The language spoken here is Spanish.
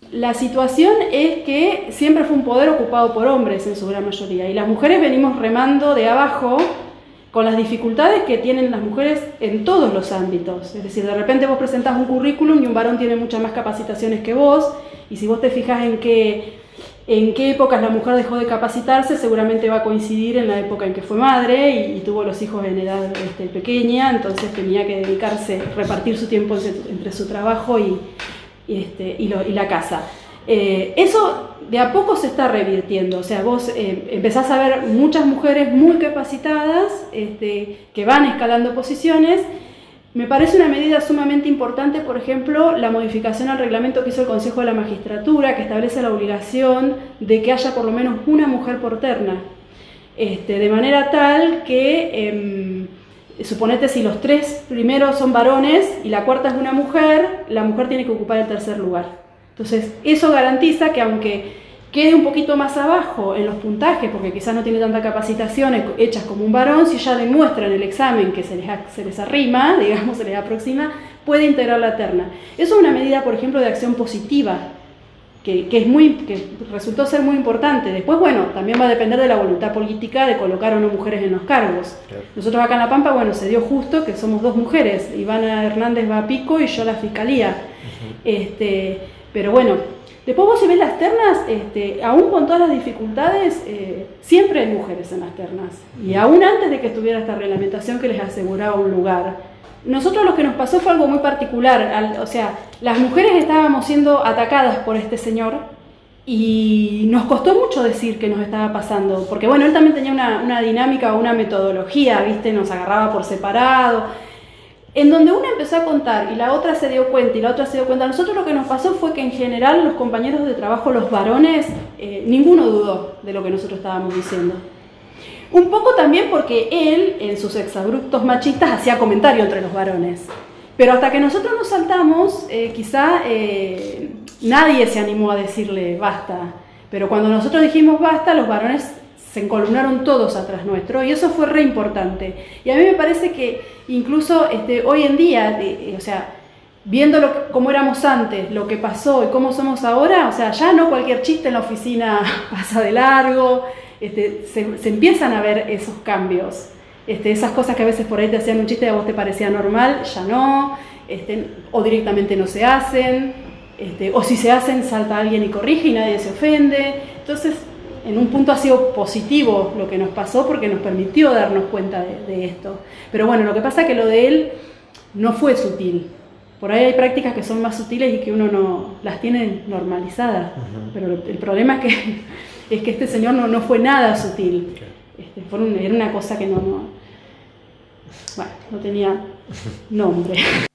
la situación es que siempre fue un poder ocupado por hombres en su gran mayoría, y las mujeres venimos remando de abajo con las dificultades que tienen las mujeres en todos los ámbitos. Es decir, de repente vos presentás un currículum y un varón tiene muchas más capacitaciones que vos, y si vos te fijás en qué épocas la mujer dejó de capacitarse, seguramente va a coincidir en la época en que fue madre y tuvo los hijos en edad pequeña, entonces tenía que dedicarse, repartir su tiempo entre su trabajo y la casa. Eso de a poco se está revirtiendo, o sea, vos empezás a ver muchas mujeres muy capacitadas que van escalando posiciones. Me parece una medida sumamente importante, por ejemplo, la modificación al reglamento que hizo el Consejo de la Magistratura, que establece la obligación de que haya por lo menos una mujer por terna, de manera tal que, suponete, si los 3 primeros son varones y la cuarta es una mujer, la mujer tiene que ocupar el tercer lugar. Entonces, eso garantiza que aunque quede un poquito más abajo en los puntajes, porque quizás no tiene tanta capacitación hechas como un varón, si ya demuestra en el examen que se les arrima, digamos, se les aproxima, puede integrar la terna. Eso es una medida, por ejemplo, de acción positiva, que resultó ser muy importante. Después, bueno, también va a depender de la voluntad política de colocar o no mujeres en los cargos. Claro. Nosotros acá en La Pampa, bueno, se dio justo que somos 2 mujeres, Ivana Hernández va a Pico y yo a la Fiscalía. Pero bueno, después vos si ves las ternas, aún con todas las dificultades, siempre hay mujeres en las ternas. Y aún antes de que estuviera esta reglamentación que les aseguraba un lugar. Nosotros lo que nos pasó fue algo muy particular. O sea, las mujeres estábamos siendo atacadas por este señor y nos costó mucho decir qué nos estaba pasando. Porque bueno, él también tenía una dinámica, una metodología, ¿viste? Nos agarraba por separado. En donde una empezó a contar y la otra se dio cuenta y la otra se dio cuenta, a nosotros lo que nos pasó fue que en general los compañeros de trabajo, los varones, ninguno dudó de lo que nosotros estábamos diciendo. Un poco también porque él, en sus exabruptos machistas, hacía comentario entre los varones. Pero hasta que nosotros nos saltamos, quizá nadie se animó a decirle basta. Pero cuando nosotros dijimos basta, los varones se encolumnaron todos atrás nuestro, y eso fue re importante. Y a mí me parece que incluso hoy en día, o sea, viendo cómo éramos antes, lo que pasó y cómo somos ahora, o sea, ya no cualquier chiste en la oficina pasa de largo, se empiezan a ver esos cambios. Esas cosas que a veces por ahí te hacían un chiste y a vos te parecía normal, ya no, o directamente no se hacen, o si se hacen salta alguien y corrige y nadie se ofende. Entonces, en un punto ha sido positivo lo que nos pasó porque nos permitió darnos cuenta de esto. Pero bueno, lo que pasa es que lo de él no fue sutil. Por ahí hay prácticas que son más sutiles y que uno no las tiene normalizadas. Pero el problema es que este señor no fue nada sutil. Era una cosa que no tenía nombre.